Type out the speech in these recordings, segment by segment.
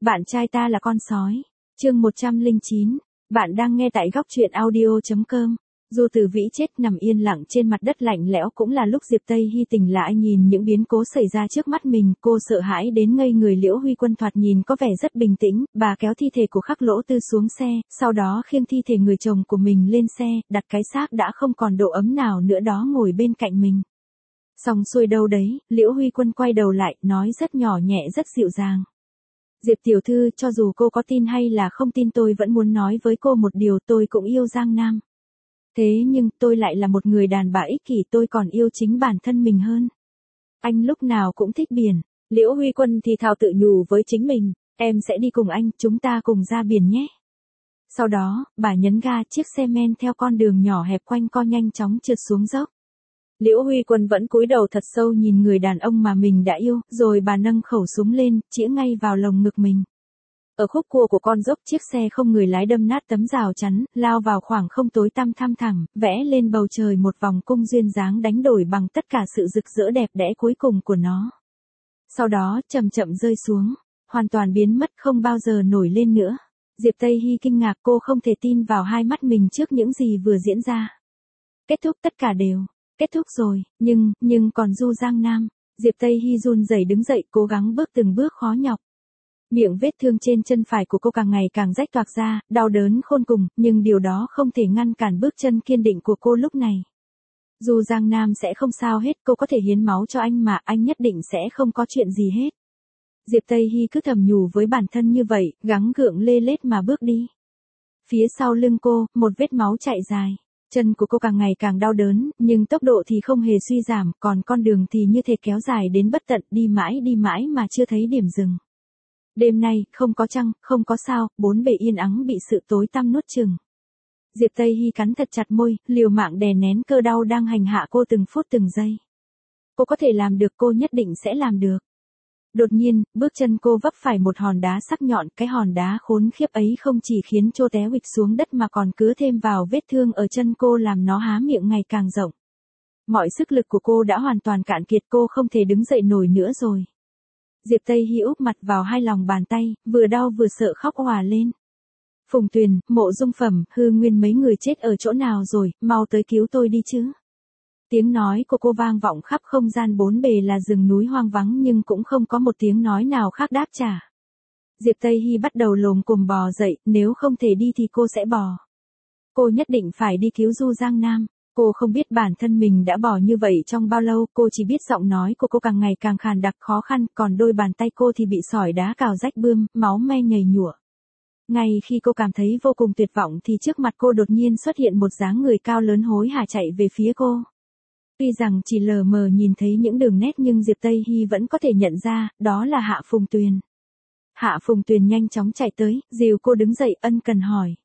Bạn trai ta là con sói. Chương 109. Bạn đang nghe tại góc truyện audio.com. Dù Tử Vĩ chết nằm yên lặng trên mặt đất lạnh lẽo cũng là lúc Diệp Tây Hy tỉnh lại nhìn những biến cố xảy ra trước mắt mình, cô sợ hãi đến ngây người. Liễu Huy Quân thoạt nhìn có vẻ rất bình tĩnh, bà kéo thi thể của Khắc Lỗ Tư xuống xe, sau đó khiêng thi thể người chồng của mình lên xe, đặt cái xác đã không còn độ ấm nào nữa đó ngồi bên cạnh mình. Xong xuôi đâu đấy, Liễu Huy Quân quay đầu lại, nói rất nhỏ nhẹ rất dịu dàng. Diệp tiểu thư, cho dù cô có tin hay là không tin tôi vẫn muốn nói với cô một điều, tôi cũng yêu Giang Nam. Thế nhưng tôi lại là một người đàn bà ích kỷ, tôi còn yêu chính bản thân mình hơn. Anh lúc nào cũng thích biển. Liễu Huy Quân thì thào tự nhủ với chính mình, em sẽ đi cùng anh, chúng ta cùng ra biển nhé. Sau đó, bà nhấn ga, chiếc xe men theo con đường nhỏ hẹp quanh co nhanh chóng trượt xuống dốc. Liễu Huy Quân vẫn cúi đầu thật sâu nhìn người đàn ông mà mình đã yêu, rồi bà nâng khẩu súng lên, chĩa ngay vào lồng ngực mình. Ở khúc cua của con dốc, chiếc xe không người lái đâm nát tấm rào chắn, lao vào khoảng không tối tăm thăm thẳm, vẽ lên bầu trời một vòng cung duyên dáng đánh đổi bằng tất cả sự rực rỡ đẹp đẽ cuối cùng của nó. Sau đó, chậm chậm rơi xuống, hoàn toàn biến mất không bao giờ nổi lên nữa. Diệp Tây Hy kinh ngạc, cô không thể tin vào hai mắt mình trước những gì vừa diễn ra. Kết thúc, tất cả đều kết thúc rồi, nhưng còn Du Giang Nam. Diệp Tây Hy run rẩy đứng dậy, cố gắng bước từng bước khó nhọc. Miệng vết thương trên chân phải của cô càng ngày càng rách toạc ra, đau đớn khôn cùng, nhưng điều đó không thể ngăn cản bước chân kiên định của cô lúc này. Du Giang Nam sẽ không sao hết, cô có thể hiến máu cho anh mà, anh nhất định sẽ không có chuyện gì hết. Diệp Tây Hy cứ thầm nhủ với bản thân như vậy, gắng gượng lê lết mà bước đi. Phía sau lưng cô, một vết máu chảy dài. Chân của cô càng ngày càng đau đớn, nhưng tốc độ thì không hề suy giảm, còn con đường thì như thể kéo dài đến bất tận, đi mãi mà chưa thấy điểm dừng. Đêm nay, không có trăng, không có sao, bốn bề yên ắng bị sự tối tăm nuốt chửng. Diệp Tây Hy cắn thật chặt môi, liều mạng đè nén cơn đau đang hành hạ cô từng phút từng giây. Cô có thể làm được, cô nhất định sẽ làm được. Đột nhiên, bước chân cô vấp phải một hòn đá sắc nhọn, cái hòn đá khốn khiếp ấy không chỉ khiến cô té huỵch xuống đất mà còn cứa thêm vào vết thương ở chân cô làm nó há miệng ngày càng rộng. Mọi sức lực của cô đã hoàn toàn cạn kiệt, cô không thể đứng dậy nổi nữa rồi. Diệp Tây Hy úp mặt vào hai lòng bàn tay, vừa đau vừa sợ khóc òa lên. Phùng Tuyền, Mộ Dung Phẩm, Hư Nguyên mấy người chết ở chỗ nào rồi, mau tới cứu tôi đi chứ. Tiếng nói của cô vang vọng khắp không gian, bốn bề là rừng núi hoang vắng nhưng cũng không có một tiếng nói nào khác đáp trả. Diệp Tây Hy bắt đầu lồm cồm bò dậy, nếu không thể đi thì cô sẽ bò. Cô nhất định phải đi cứu Du Giang Nam. Cô không biết bản thân mình đã bò như vậy trong bao lâu, cô chỉ biết giọng nói của cô càng ngày càng khàn đặc khó khăn, còn đôi bàn tay cô thì bị sỏi đá cào rách bươm, máu me nhầy nhụa. Ngay khi cô cảm thấy vô cùng tuyệt vọng thì trước mặt cô đột nhiên xuất hiện một dáng người cao lớn hối hả chạy về phía cô. Tuy rằng chỉ lờ mờ nhìn thấy những đường nét nhưng Diệp Tây Hy vẫn có thể nhận ra, đó là Hạ Phùng Tuyền. Hạ Phùng Tuyền nhanh chóng chạy tới, dìu cô đứng dậy, ân cần hỏi.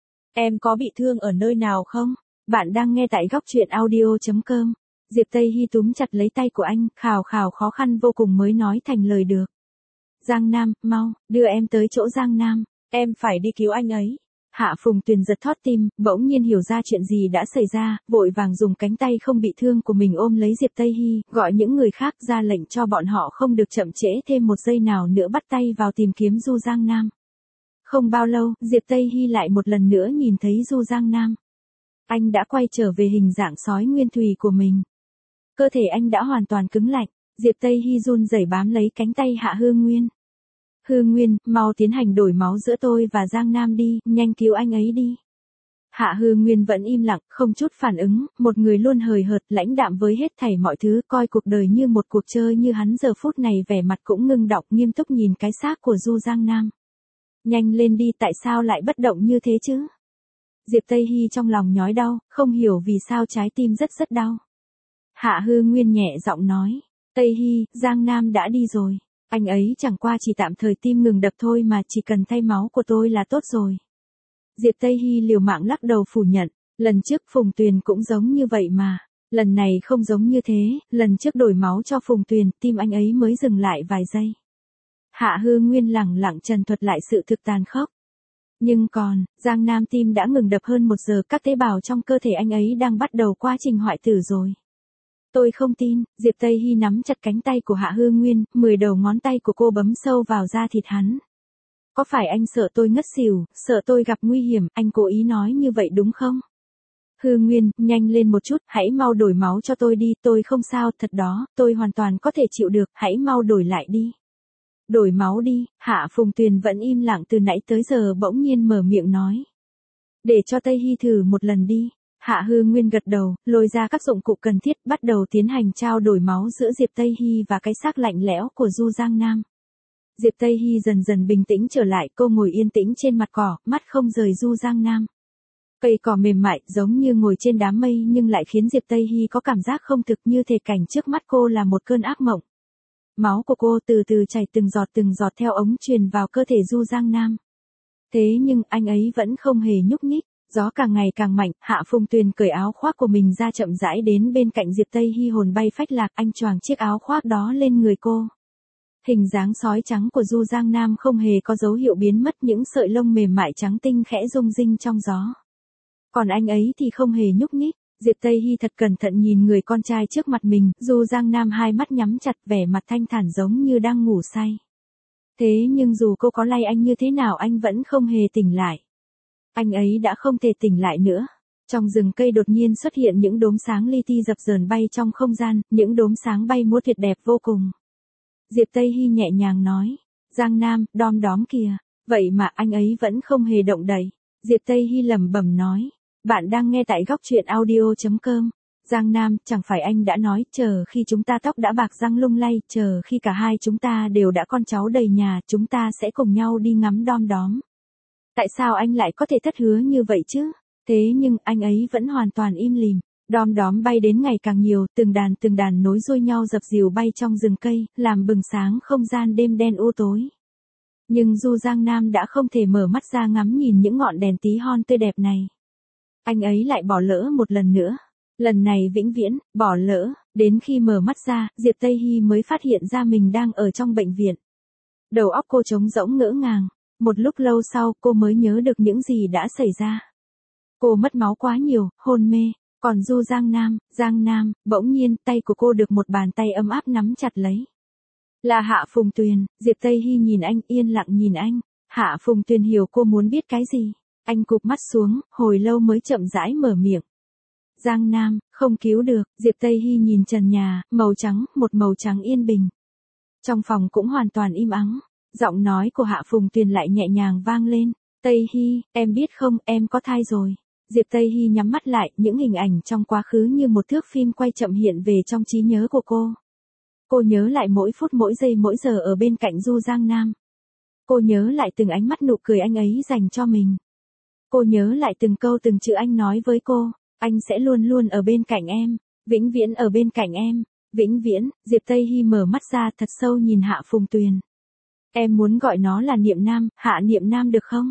Em có bị thương ở nơi nào không? Bạn đang nghe tại góc truyện audio.com. Diệp Tây Hy túm chặt lấy tay của anh, khào khào khó khăn vô cùng mới nói thành lời được. Giang Nam, mau, đưa em tới chỗ Giang Nam, em phải đi cứu anh ấy. Hạ Phùng Tuyền giật thót tim, bỗng nhiên hiểu ra chuyện gì đã xảy ra, vội vàng dùng cánh tay không bị thương của mình ôm lấy Diệp Tây Hy, gọi những người khác ra lệnh cho bọn họ không được chậm trễ thêm một giây nào nữa bắt tay vào tìm kiếm Du Giang Nam. Không bao lâu, Diệp Tây Hy lại một lần nữa nhìn thấy Du Giang Nam. Anh đã quay trở về hình dạng sói nguyên thùy của mình. Cơ thể anh đã hoàn toàn cứng lạnh, Diệp Tây Hy run rẩy bám lấy cánh tay Hạ Hư Nguyên. Hư Nguyên, mau tiến hành đổi máu giữa tôi và Giang Nam đi, nhanh cứu anh ấy đi. Hạ Hư Nguyên vẫn im lặng, không chút phản ứng, một người luôn hời hợt, lãnh đạm với hết thảy mọi thứ, coi cuộc đời như một cuộc chơi như hắn giờ phút này vẻ mặt cũng ngưng đọng nghiêm túc nhìn cái xác của Du Giang Nam. Nhanh lên đi, tại sao lại bất động như thế chứ? Diệp Tây Hy trong lòng nhói đau, không hiểu vì sao trái tim rất đau. Hạ Hư Nguyên nhẹ giọng nói, Tây Hy, Giang Nam đã đi rồi. Anh ấy chẳng qua chỉ tạm thời tim ngừng đập thôi mà, chỉ cần thay máu của tôi là tốt rồi. Diệp Tây Hy liều mạng lắc đầu phủ nhận, lần trước Phùng Tuyền cũng giống như vậy mà. Lần này không giống như thế, lần trước đổi máu cho Phùng Tuyền, tim anh ấy mới dừng lại vài giây. Hạ Hư Nguyên lẳng lặng trần thuật lại sự thực tàn khốc. Nhưng còn, Giang Nam tim đã ngừng đập hơn 1 giờ, các tế bào trong cơ thể anh ấy đang bắt đầu quá trình hoại tử rồi. Tôi không tin, Diệp Tây Hy nắm chặt cánh tay của Hạ Hư Nguyên, 10 đầu ngón tay của cô bấm sâu vào da thịt hắn. Có phải anh sợ tôi ngất xỉu, sợ tôi gặp nguy hiểm, anh cố ý nói như vậy đúng không? Hư Nguyên, nhanh lên một chút, hãy mau đổi máu cho tôi đi, tôi không sao, thật đó, tôi hoàn toàn có thể chịu được, hãy mau đổi lại đi. Đổi máu đi, Hạ Phùng Tuyền vẫn im lặng từ nãy tới giờ bỗng nhiên mở miệng nói. Để cho Tây Hy thử một lần đi. Hạ Hư Nguyên gật đầu, lôi ra các dụng cụ cần thiết, bắt đầu tiến hành trao đổi máu giữa Diệp Tây Hy và cái xác lạnh lẽo của Du Giang Nam. Diệp Tây Hy dần dần bình tĩnh trở lại, cô ngồi yên tĩnh trên mặt cỏ, mắt không rời Du Giang Nam. Cây cỏ mềm mại, giống như ngồi trên đám mây nhưng lại khiến Diệp Tây Hy có cảm giác không thực, như thể cảnh trước mắt cô là một cơn ác mộng. Máu của cô từ từ chảy từng giọt theo ống truyền vào cơ thể Du Giang Nam. Thế nhưng anh ấy vẫn không hề nhúc nhích, gió càng ngày càng mạnh, Hạ Phùng Tuyền cởi áo khoác của mình ra chậm rãi đến bên cạnh Diệp Tây Hy, hồn bay phách lạc, anh choàng chiếc áo khoác đó lên người cô. Hình dáng sói trắng của Du Giang Nam không hề có dấu hiệu biến mất, những sợi lông mềm mại trắng tinh khẽ rung rinh trong gió. Còn anh ấy thì không hề nhúc nhích. Diệp Tây Hy thật cẩn thận nhìn người con trai trước mặt mình, Du Giang Nam hai mắt nhắm chặt, vẻ mặt thanh thản giống như đang ngủ say. Thế nhưng dù cô có lay anh như thế nào anh vẫn không hề tỉnh lại. Anh ấy đã không thể tỉnh lại nữa. Trong rừng cây đột nhiên xuất hiện những đốm sáng li ti dập dờn bay trong không gian, những đốm sáng bay múa tuyệt đẹp vô cùng. Diệp Tây Hy nhẹ nhàng nói, Giang Nam, đom đóm kìa, vậy mà anh ấy vẫn không hề động đậy. Diệp Tây Hy lẩm bẩm nói, bạn đang nghe tại góc truyện audio.com. Giang Nam, chẳng phải anh đã nói, chờ khi chúng ta tóc đã bạc răng lung lay, chờ khi cả hai chúng ta đều đã con cháu đầy nhà, chúng ta sẽ cùng nhau đi ngắm đom đóm. Tại sao anh lại có thể thất hứa như vậy chứ? Thế nhưng anh ấy vẫn hoàn toàn im lìm. Đom đóm bay đến ngày càng nhiều, từng đàn nối đuôi nhau dập dìu bay trong rừng cây, làm bừng sáng không gian đêm đen u tối. Nhưng Du Giang Nam đã không thể mở mắt ra ngắm nhìn những ngọn đèn tí hon tươi đẹp này. Anh ấy lại bỏ lỡ một lần nữa. Lần này vĩnh viễn, bỏ lỡ, đến khi mở mắt ra, Diệp Tây Hy mới phát hiện ra mình đang ở trong bệnh viện. Đầu óc cô trống rỗng ngỡ ngàng. Một lúc lâu sau cô mới nhớ được những gì đã xảy ra. Cô mất máu quá nhiều, hôn mê. Còn Du Giang Nam, bỗng nhiên tay của cô được một bàn tay ấm áp nắm chặt lấy. Là Hạ Phùng Tuyền. Diệp Tây Hy nhìn anh, yên lặng nhìn anh. Hạ Phùng Tuyền hiểu cô muốn biết cái gì. Anh cụp mắt xuống, hồi lâu mới chậm rãi mở miệng. Giang Nam, không cứu được. Diệp Tây Hy nhìn trần nhà, màu trắng, một màu trắng yên bình. Trong phòng cũng hoàn toàn im ắng. Giọng nói của Hạ Phùng Tuyền lại nhẹ nhàng vang lên. Tây Hy, em biết không, em có thai rồi. Diệp Tây Hy nhắm mắt lại, những hình ảnh trong quá khứ như một thước phim quay chậm hiện về trong trí nhớ của cô. Cô nhớ lại mỗi phút mỗi giây mỗi giờ ở bên cạnh Du Giang Nam. Cô nhớ lại từng ánh mắt nụ cười anh ấy dành cho mình. Cô nhớ lại từng câu từng chữ anh nói với cô. Anh sẽ luôn luôn ở bên cạnh em. Vĩnh viễn ở bên cạnh em. Vĩnh viễn. Diệp Tây Hy mở mắt ra thật sâu nhìn Hạ Phùng Tuyền. Em muốn gọi nó là Niệm Nam, Hạ Niệm Nam được không?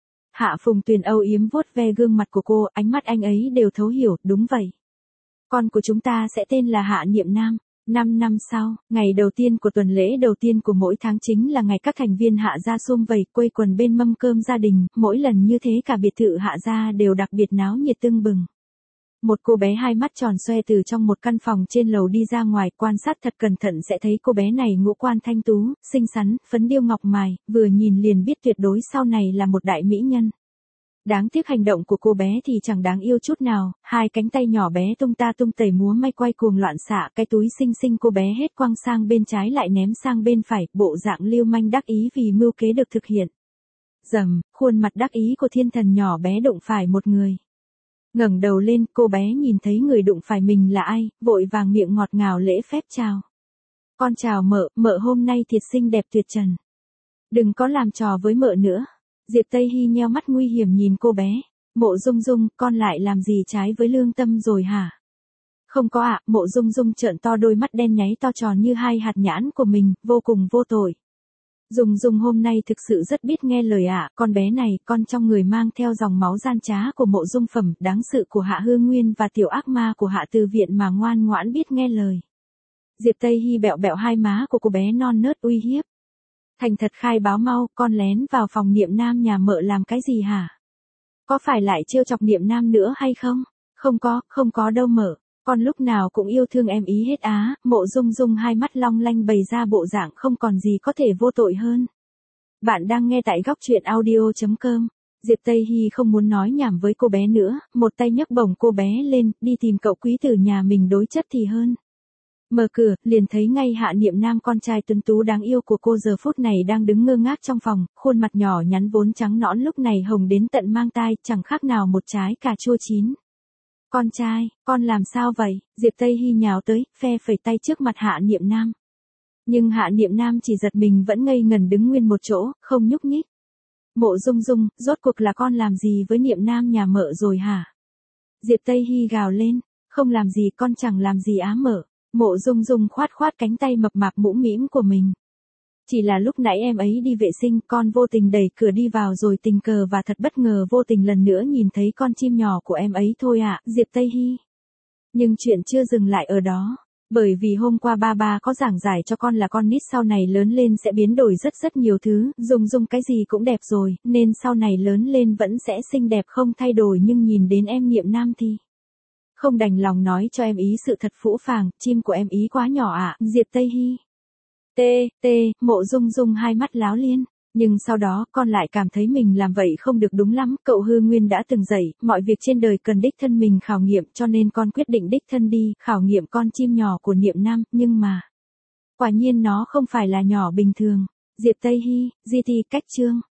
Hạ Phùng Tuyền âu yếm vuốt ve gương mặt của cô, ánh mắt anh ấy đều thấu hiểu, đúng vậy. Con của chúng ta sẽ tên là Hạ Niệm Nam. 5 năm sau, ngày đầu tiên của tuần lễ đầu tiên của mỗi tháng chính là ngày các thành viên Hạ gia sum vầy quây quần bên mâm cơm gia đình, mỗi lần như thế cả biệt thự Hạ gia đều đặc biệt náo nhiệt tưng bừng. Một cô bé hai mắt tròn xoe từ trong một căn phòng trên lầu đi ra ngoài, quan sát thật cẩn thận sẽ thấy cô bé này ngũ quan thanh tú, xinh xắn, phấn điêu ngọc mài, vừa nhìn liền biết tuyệt đối sau này là một đại mỹ nhân. Đáng tiếc hành động của cô bé thì chẳng đáng yêu chút nào, hai cánh tay nhỏ bé tung ta tung tẩy múa may quay cuồng loạn xạ, cái túi xinh xinh cô bé hết quăng sang bên trái lại ném sang bên phải, bộ dạng lưu manh đắc ý vì mưu kế được thực hiện. Rầm, khuôn mặt đắc ý của thiên thần nhỏ bé đụng phải một người. Ngẩng đầu lên, cô bé nhìn thấy người đụng phải mình là ai, vội vàng miệng ngọt ngào lễ phép chào. Con chào mợ hôm nay thiệt xinh đẹp tuyệt trần. Đừng có làm trò với mợ nữa. Diệp Tây Hy nheo mắt nguy hiểm nhìn cô bé. Mộ Dung Dung, con lại làm gì trái với lương tâm rồi hả? Không có ạ, Mộ Dung Dung trợn to đôi mắt đen nháy to tròn như hai hạt nhãn của mình, vô cùng vô tội. Dung Dung hôm nay thực sự rất biết nghe lời ạ, con bé này, con trong người mang theo dòng máu gian trá của Mộ Dung Phẩm, đáng sự của Hạ Hương Nguyên và tiểu ác ma của Hạ Từ Viện mà ngoan ngoãn biết nghe lời. Diệp Tây Hy bẹo bẹo hai má của cô bé non nớt uy hiếp. Thành thật khai báo mau, con lén vào phòng Niệm Nam nhà mợ làm cái gì hả? Có phải lại trêu chọc Niệm Nam nữa hay không? Không có đâu mợ. Con lúc nào cũng yêu thương em ý hết á. Mộ Dung Dung hai mắt long lanh bày ra bộ dạng không còn gì có thể vô tội hơn. Bạn đang nghe tại góc truyện audio.com. Diệp Tây Hy không muốn nói nhảm với cô bé nữa, một tay nhấc bổng cô bé lên, đi tìm cậu quý tử nhà mình đối chất thì hơn. Mở cửa, liền thấy ngay Hạ Niệm Nam, con trai tuấn tú đáng yêu của cô giờ phút này đang đứng ngơ ngác trong phòng, khuôn mặt nhỏ nhắn vốn trắng nõn lúc này hồng đến tận mang tai, chẳng khác nào một trái cà chua chín. Con trai, con làm sao vậy? Diệp Tây Hy nhào tới, phe phẩy tay trước mặt Hạ Niệm Nam. Nhưng Hạ Niệm Nam chỉ giật mình vẫn ngây ngần đứng nguyên một chỗ, không nhúc nhích. Mộ Dung Dung, rốt cuộc là con làm gì với Niệm Nam nhà mợ rồi hả? Diệp Tây Hy gào lên, không làm gì, con chẳng làm gì á mợ. Mộ Dung Dung khoát khoát cánh tay mập mạp mũm mĩm của mình. Chỉ là lúc nãy em ấy đi vệ sinh, con vô tình đẩy cửa đi vào rồi tình cờ và thật bất ngờ vô tình lần nữa nhìn thấy con chim nhỏ của em ấy thôi ạ, Diệp Tây Hy. Nhưng chuyện chưa dừng lại ở đó. Bởi vì hôm qua ba có giảng giải cho con là con nít sau này lớn lên sẽ biến đổi rất nhiều thứ, Dung cái gì cũng đẹp rồi, nên sau này lớn lên vẫn sẽ xinh đẹp không thay đổi, nhưng nhìn đến em Niệm Nam thì không đành lòng nói cho em ý sự thật phũ phàng, chim của em ý quá nhỏ ạ, Diệp Tây Hy. Mộ Dung Dung hai mắt láo liên. Nhưng sau đó, con lại cảm thấy mình làm vậy không được đúng lắm, cậu Hư Nguyên đã từng dạy, mọi việc trên đời cần đích thân mình khảo nghiệm, cho nên con quyết định đích thân đi, khảo nghiệm con chim nhỏ của Niệm Nam, nhưng mà quả nhiên nó không phải là nhỏ bình thường. Diệp Tây Hy, GT cách chương.